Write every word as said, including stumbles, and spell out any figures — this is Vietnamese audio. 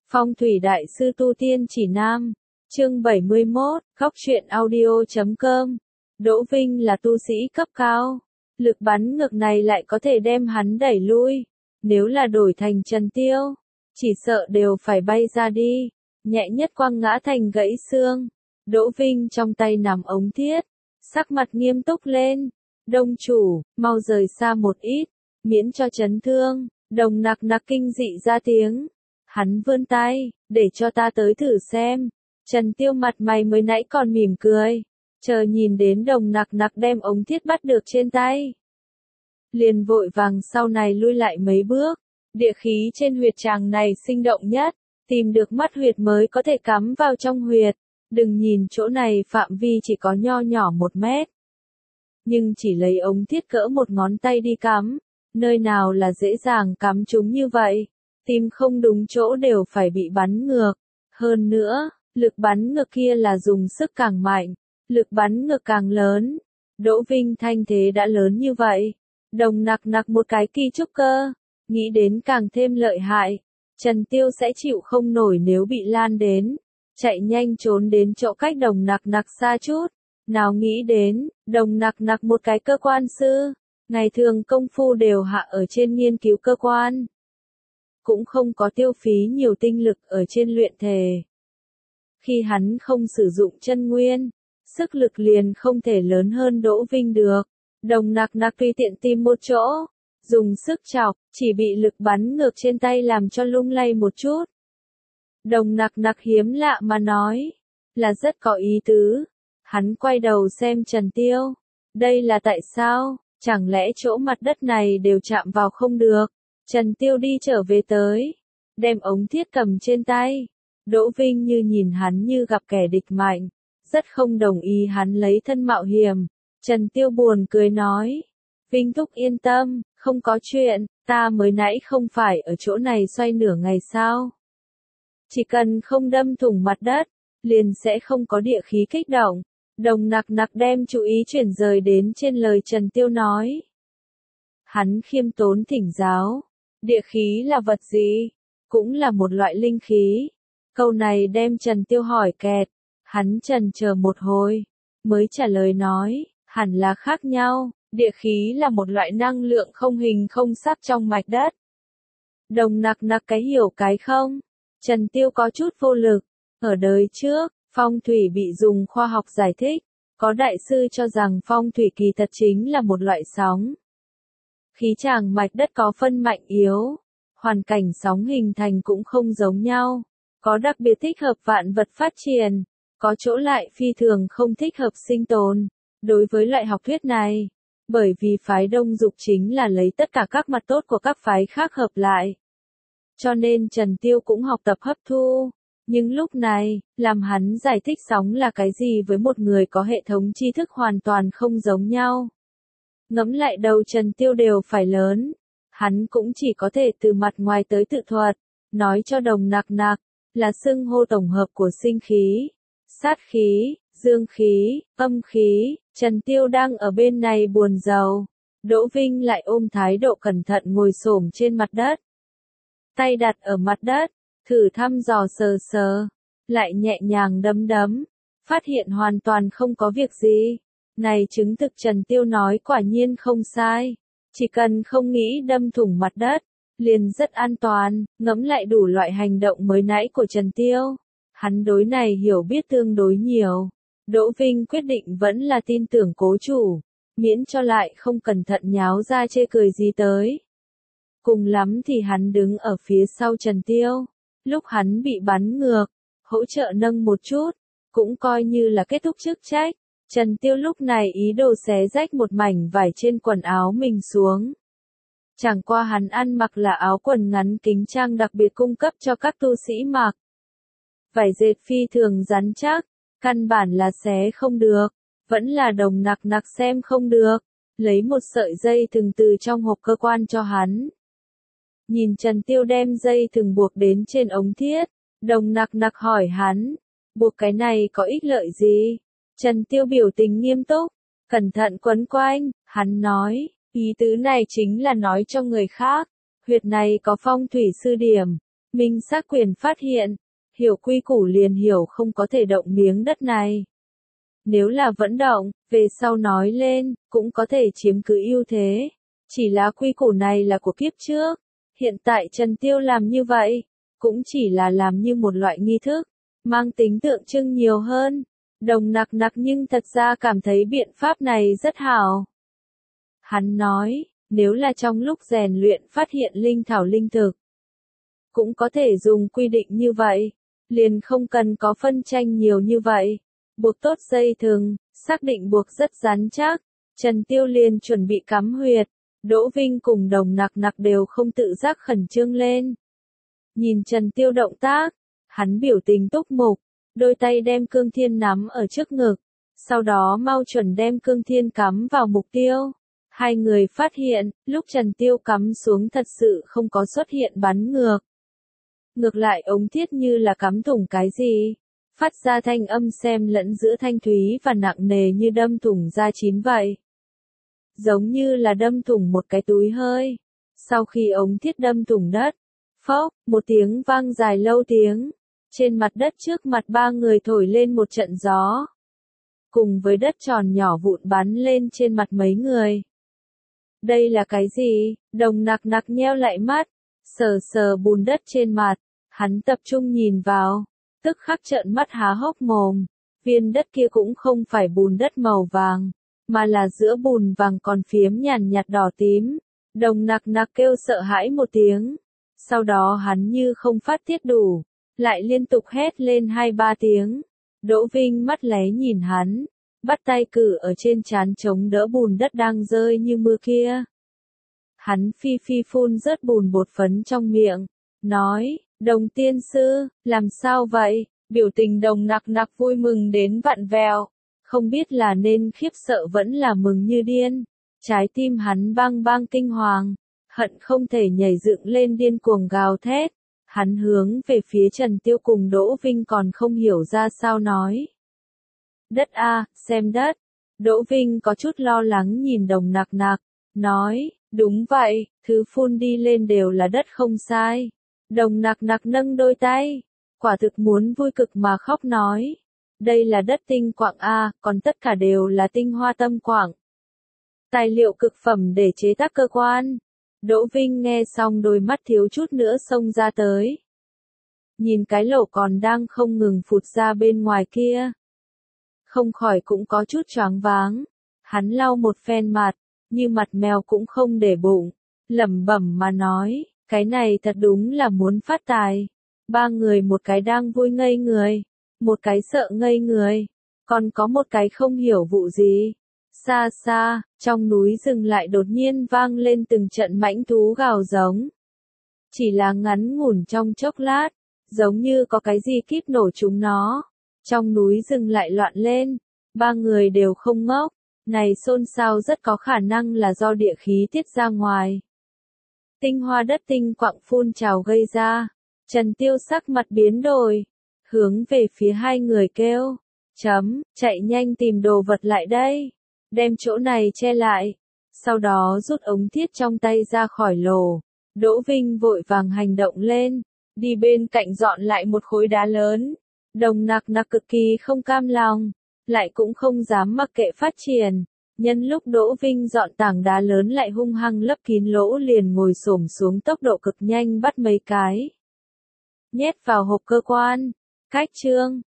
Phong thủy đại sư tu tiên chỉ nam, chương bảy mươi mốt, góc truyện audio chấm com. Đỗ Vinh là tu sĩ cấp cao, lực bắn ngược này lại có thể đem hắn đẩy lui. Nếu là đổi thành Trần Tiêu, chỉ sợ đều phải bay ra đi, nhẹ nhất quăng ngã thành gãy xương. Đỗ Vinh trong tay nắm ống thiết, sắc mặt nghiêm túc lên. Đông chủ, mau rời xa một ít, miễn cho chấn thương. Đồng nặc nặc kinh dị ra tiếng. Hắn vươn tay, để cho ta tới thử xem. Trần Tiêu mặt mày mới nãy còn mỉm cười, chờ nhìn đến đồng nặc nặc đem ống thiết bắt được trên tay, liền vội vàng sau này lui lại mấy bước. Địa khí trên huyệt tràng này sinh động nhất, tìm được mắt huyệt mới có thể cắm vào trong huyệt. Đừng nhìn chỗ này phạm vi chỉ có nho nhỏ một mét, nhưng chỉ lấy ống thiết cỡ một ngón tay đi cắm, nơi nào là dễ dàng cắm chúng như vậy. Tim không đúng chỗ đều phải bị bắn ngược. Hơn nữa, lực bắn ngược kia là dùng sức càng mạnh, lực bắn ngược càng lớn. Đỗ Vinh thanh thế đã lớn như vậy, đồng nặc nặc một cái kỳ trúc cơ, nghĩ đến càng thêm lợi hại. Trần Tiêu sẽ chịu không nổi nếu bị lan đến, chạy nhanh trốn đến chỗ cách đồng nặc nặc xa chút. Nào nghĩ đến, đồng nặc nặc một cái cơ quan sư, ngày thường công phu đều hạ ở trên nghiên cứu cơ quan, cũng không có tiêu phí nhiều tinh lực ở trên luyện thể. Khi hắn không sử dụng chân nguyên, sức lực liền không thể lớn hơn Đỗ Vinh được. Đồng nặc nặc tùy tiện tìm một chỗ, dùng sức chọc, chỉ bị lực bắn ngược trên tay làm cho lung lay một chút. Đồng nặc nặc hiếm lạ mà nói, là rất có ý tứ. Hắn quay đầu xem Trần Tiêu, đây là tại sao, chẳng lẽ chỗ mặt đất này đều chạm vào không được. Trần Tiêu đi trở về tới, đem ống thiết cầm trên tay. Đỗ Vinh như nhìn hắn như gặp kẻ địch mạnh, rất không đồng ý hắn lấy thân mạo hiểm. Trần Tiêu buồn cười nói, Vinh thúc yên tâm, không có chuyện, ta mới nãy không phải ở chỗ này xoay nửa ngày sao. Chỉ cần không đâm thủng mặt đất, liền sẽ không có địa khí kích động. Đồng nặc nặc đem chú ý chuyển rời đến trên lời Trần Tiêu nói. Hắn khiêm tốn thỉnh giáo, địa khí là vật gì? Cũng là một loại linh khí. Câu này đem Trần Tiêu hỏi kẹt, hắn trần chờ một hồi, mới trả lời nói, hẳn là khác nhau, địa khí là một loại năng lượng không hình không sắc trong mạch đất. Đồng nặc nặc cái hiểu cái không? Trần Tiêu có chút vô lực. Ở đời trước, phong thủy bị dùng khoa học giải thích, có đại sư cho rằng phong thủy kỳ thật chính là một loại sóng. Khí tràng mạch đất có phân mạnh yếu, hoàn cảnh sóng hình thành cũng không giống nhau, có đặc biệt thích hợp vạn vật phát triển, có chỗ lại phi thường không thích hợp sinh tồn. Đối với loại học thuyết này, bởi vì phái Đông Dục chính là lấy tất cả các mặt tốt của các phái khác hợp lại, cho nên Trần Tiêu cũng học tập hấp thu. Nhưng lúc này, làm hắn giải thích sóng là cái gì với một người có hệ thống tri thức hoàn toàn không giống nhau. Ngẫm lại đầu Trần Tiêu đều phải lớn, hắn cũng chỉ có thể từ mặt ngoài tới tự thuật, nói cho đồng nặc nặc, là xưng hô tổng hợp của sinh khí, sát khí, dương khí, âm khí. Trần Tiêu đang ở bên này buồn rầu, Đỗ Vinh lại ôm thái độ cẩn thận ngồi xổm trên mặt đất, tay đặt ở mặt đất, thử thăm dò sờ sờ, lại nhẹ nhàng đấm đấm, phát hiện hoàn toàn không có việc gì. Này chứng thực Trần Tiêu nói quả nhiên không sai, chỉ cần không nghĩ đâm thủng mặt đất, liền rất an toàn. Ngẫm lại đủ loại hành động mới nãy của Trần Tiêu, hắn đối này hiểu biết tương đối nhiều. Đỗ Vinh quyết định vẫn là tin tưởng cố chủ, miễn cho lại không cẩn thận nháo ra chê cười gì tới. Cùng lắm thì hắn đứng ở phía sau Trần Tiêu, lúc hắn bị bắn ngược, hỗ trợ nâng một chút, cũng coi như là kết thúc chức trách. Trần Tiêu lúc này ý đồ xé rách một mảnh vải trên quần áo mình xuống. Chẳng qua hắn ăn mặc là áo quần ngắn kính trang đặc biệt cung cấp cho các tu sĩ mặc. Vải dệt phi thường rắn chắc, căn bản là xé không được, vẫn là đồng nặc nặc xem không được, lấy một sợi dây thừng từ trong hộp cơ quan cho hắn. Nhìn Trần Tiêu đem dây thừng buộc đến trên ống thiết, đồng nặc nặc hỏi hắn, buộc cái này có ích lợi gì? Trần Tiêu biểu tình nghiêm túc, cẩn thận quấn quanh, hắn nói, ý tứ này chính là nói cho người khác, huyệt này có phong thủy sư điểm, Minh xác quyền phát hiện, hiểu quy củ liền hiểu không có thể động miếng đất này. Nếu là vẫn động, về sau nói lên, cũng có thể chiếm cứ ưu thế. Chỉ là quy củ này là của kiếp trước. Hiện tại Trần Tiêu làm như vậy, cũng chỉ là làm như một loại nghi thức, mang tính tượng trưng nhiều hơn. Đồng Nặc Nặc nhưng thật ra cảm thấy biện pháp này rất hảo. Hắn nói, nếu là trong lúc rèn luyện phát hiện linh thảo linh thực, cũng có thể dùng quy định như vậy, liền không cần có phân tranh nhiều như vậy. Buộc tốt dây thừng, xác định buộc rất rắn chắc, Trần Tiêu liền chuẩn bị cắm huyệt. Đỗ Vinh cùng Đồng Nặc Nặc đều không tự giác khẩn trương lên. Nhìn Trần Tiêu động tác, hắn biểu tình túc mục, đôi tay đem cương thiên nắm ở trước ngực, sau đó mau chuẩn đem cương thiên cắm vào mục tiêu. Hai người phát hiện, lúc Trần Tiêu cắm xuống thật sự không có xuất hiện bắn ngược. Ngược lại ống thiết như là cắm thủng cái gì, phát ra thanh âm xem lẫn giữa thanh thúy và nặng nề như đâm thủng da chín vậy. Giống như là đâm thủng một cái túi hơi. Sau khi ống thiết đâm thủng đất, phốc, một tiếng vang dài lâu tiếng. Trên mặt đất trước mặt ba người thổi lên một trận gió. Cùng với đất tròn nhỏ vụn bắn lên trên mặt mấy người. Đây là cái gì? Đồng Nặc Nặc nheo lại mắt, sờ sờ bùn đất trên mặt. Hắn tập trung nhìn vào, tức khắc trợn mắt há hốc mồm. Viên đất kia cũng không phải bùn đất màu vàng, mà là giữa bùn vàng còn phiếm nhàn nhạt đỏ tím. Đồng Nặc Nặc kêu sợ hãi một tiếng. Sau đó hắn như không phát tiết đủ, lại liên tục hét lên hai ba tiếng. Đỗ Vinh mắt lé nhìn hắn, bắt tay cử ở trên trán chống đỡ bùn đất đang rơi như mưa kia. Hắn phi phi phun rớt bùn bột phấn trong miệng, nói, Đồng tiên sư, làm sao vậy? Biểu tình Đồng Nặc Nặc vui mừng đến vặn vẹo, không biết là nên khiếp sợ vẫn là mừng như điên. Trái tim hắn bang bang kinh hoàng, hận không thể nhảy dựng lên điên cuồng gào thét. Hắn hướng về phía Trần Tiêu cùng Đỗ Vinh còn không hiểu ra sao nói. Đất a, xem đất. Đỗ Vinh có chút lo lắng nhìn Đồng Nặc Nặc, nói, đúng vậy, thứ phun đi lên đều là đất không sai. Đồng Nặc Nặc nâng đôi tay, quả thực muốn vui cực mà khóc nói. Đây là đất tinh quạng a, còn tất cả đều là tinh hoa tâm quạng. Tài liệu cực phẩm để chế tác cơ quan. Đỗ Vinh nghe xong đôi mắt thiếu chút nữa xông ra tới. Nhìn cái lỗ còn đang không ngừng phụt ra bên ngoài kia. Không khỏi cũng có chút choáng váng. Hắn lau một phen mặt, như mặt mèo cũng không để bụng. Lẩm bẩm mà nói, cái này thật đúng là muốn phát tài. Ba người một cái đang vui ngây người, một cái sợ ngây người, còn có một cái không hiểu vụ gì. Xa xa, trong núi rừng lại đột nhiên vang lên từng trận mãnh thú gào giống. Chỉ là ngắn ngủn trong chốc lát, giống như có cái gì kíp nổ chúng nó. Trong núi rừng lại loạn lên, ba người đều không ngốc, này xôn xao rất có khả năng là do địa khí tiết ra ngoài. Tinh hoa đất tinh quạng phun trào gây ra, Trần Tiêu sắc mặt biến đổi, hướng về phía hai người kêu, chấm, chạy nhanh tìm đồ vật lại đây. Đem chỗ này che lại, sau đó rút ống thiết trong tay ra khỏi lỗ. Đỗ Vinh vội vàng hành động lên, đi bên cạnh dọn lại một khối đá lớn. Đồng Nặc Nặc cực kỳ không cam lòng, lại cũng không dám mặc kệ phát triển. Nhân lúc Đỗ Vinh dọn tảng đá lớn lại hung hăng lấp kín lỗ liền ngồi xổm xuống tốc độ cực nhanh bắt mấy cái. Nhét vào hộp cơ quan. Cách chương